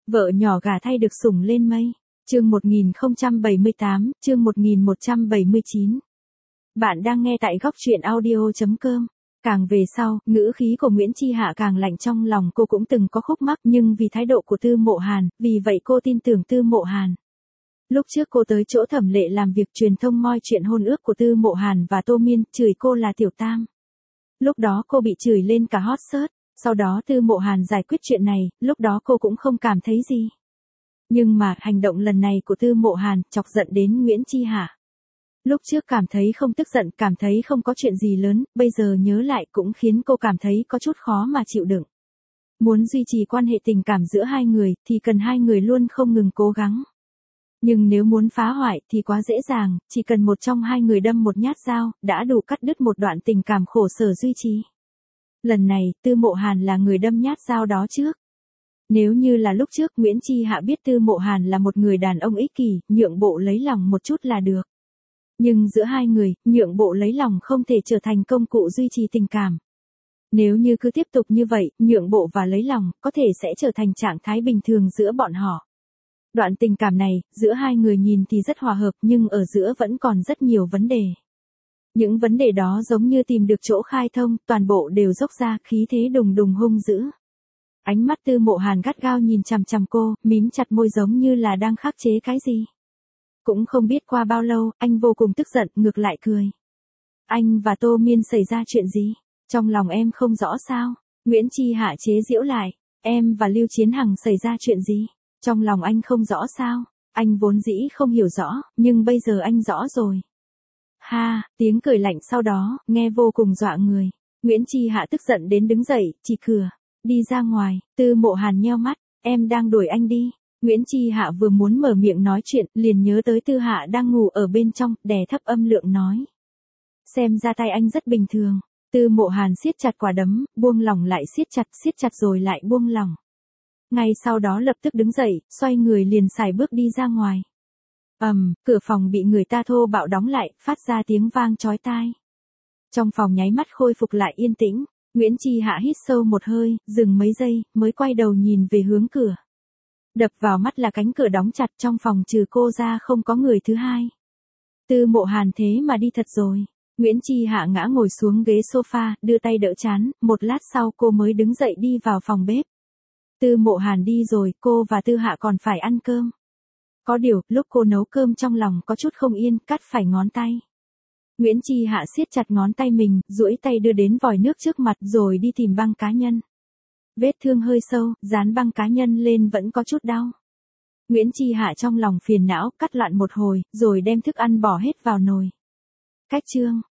Vợ nhỏ gả thay được sủng lên mây. Chương 1078, chương 1179. Bạn đang nghe tại góc truyện audio.com. Càng về sau, ngữ khí của Nguyễn Chi Hạ càng lạnh, trong lòng cô cũng từng có khúc mắc, nhưng vì thái độ của Tư Mộ Hàn, vì vậy cô tin tưởng Tư Mộ Hàn. Lúc trước cô tới chỗ Thẩm Lệ làm việc truyền thông moi chuyện hôn ước của Tư Mộ Hàn và Tô Miên, chửi cô là tiểu tam. Lúc đó cô bị chửi lên cả hot search, sau đó Tư Mộ Hàn giải quyết chuyện này, lúc đó cô cũng không cảm thấy gì. Nhưng mà hành động lần này của Tư Mộ Hàn chọc giận đến Nguyễn Chi Hạ. Lúc trước cảm thấy không tức giận, cảm thấy không có chuyện gì lớn, bây giờ nhớ lại cũng khiến cô cảm thấy có chút khó mà chịu đựng. Muốn duy trì quan hệ tình cảm giữa hai người thì cần hai người luôn không ngừng cố gắng. Nhưng nếu muốn phá hoại thì quá dễ dàng, chỉ cần một trong hai người đâm một nhát dao, đã đủ cắt đứt một đoạn tình cảm khổ sở duy trì. Lần này, Tư Mộ Hàn là người đâm nhát dao đó trước. Nếu như là lúc trước Nguyễn Chi Hạ biết Tư Mộ Hàn là một người đàn ông ích kỷ, nhượng bộ lấy lòng một chút là được. Nhưng giữa hai người, nhượng bộ lấy lòng không thể trở thành công cụ duy trì tình cảm. Nếu như cứ tiếp tục như vậy, nhượng bộ và lấy lòng, có thể sẽ trở thành trạng thái bình thường giữa bọn họ. Đoạn tình cảm này, giữa hai người nhìn thì rất hòa hợp nhưng ở giữa vẫn còn rất nhiều vấn đề. Những vấn đề đó giống như tìm được chỗ khai thông, toàn bộ đều dốc ra, khí thế đùng đùng hung dữ. Ánh mắt Tư Mộ Hàn gắt gao nhìn chằm chằm cô, mím chặt môi giống như là đang khắc chế cái gì. Cũng không biết qua bao lâu, anh vô cùng tức giận, ngược lại cười. Anh và Tô Miên xảy ra chuyện gì? Trong lòng em không rõ sao? Nguyễn Chi Hạ chế giễu lại. Em và Lưu Chiến Hằng xảy ra chuyện gì? Trong lòng anh không rõ sao? Anh vốn dĩ không hiểu rõ, nhưng bây giờ anh rõ rồi. Ha, tiếng cười lạnh sau đó, nghe vô cùng dọa người. Nguyễn Chi Hạ tức giận đến đứng dậy, chỉ cửa. Đi ra ngoài, Tư Mộ Hàn nheo mắt. Em đang đuổi anh đi. Nguyễn Chi Hạ vừa muốn mở miệng nói chuyện, liền nhớ tới Tư Hạ đang ngủ ở bên trong, đè thấp âm lượng nói. Xem ra tay anh rất bình thường. Tư Mộ Hàn siết chặt quả đấm, buông lỏng lại siết chặt rồi lại buông lỏng. Ngay sau đó lập tức đứng dậy, xoay người liền xài bước đi ra ngoài. Cửa phòng bị người ta thô bạo đóng lại, phát ra tiếng vang chói tai. Trong phòng nháy mắt khôi phục lại yên tĩnh, Nguyễn Chi Hạ hít sâu một hơi, dừng mấy giây, mới quay đầu nhìn về hướng cửa. Đập vào mắt là cánh cửa đóng chặt, trong phòng trừ cô ra không có người thứ hai. Tư Mộ Hàn thế mà đi thật rồi. Nguyễn Chi Hạ ngã ngồi xuống ghế sofa, đưa tay đỡ trán, một lát sau cô mới đứng dậy đi vào phòng bếp. Tư Mộ Hàn đi rồi, cô và Tư Hạ còn phải ăn cơm. Có điều, lúc cô nấu cơm trong lòng có chút không yên, cắt phải ngón tay. Nguyễn Chi Hạ siết chặt ngón tay mình, duỗi tay đưa đến vòi nước trước mặt rồi đi tìm băng cá nhân. Vết thương hơi sâu, dán băng cá nhân lên vẫn có chút đau. Nguyễn Chi Hạ trong lòng phiền não, cắt loạn một hồi, rồi đem thức ăn bỏ hết vào nồi. Cách chương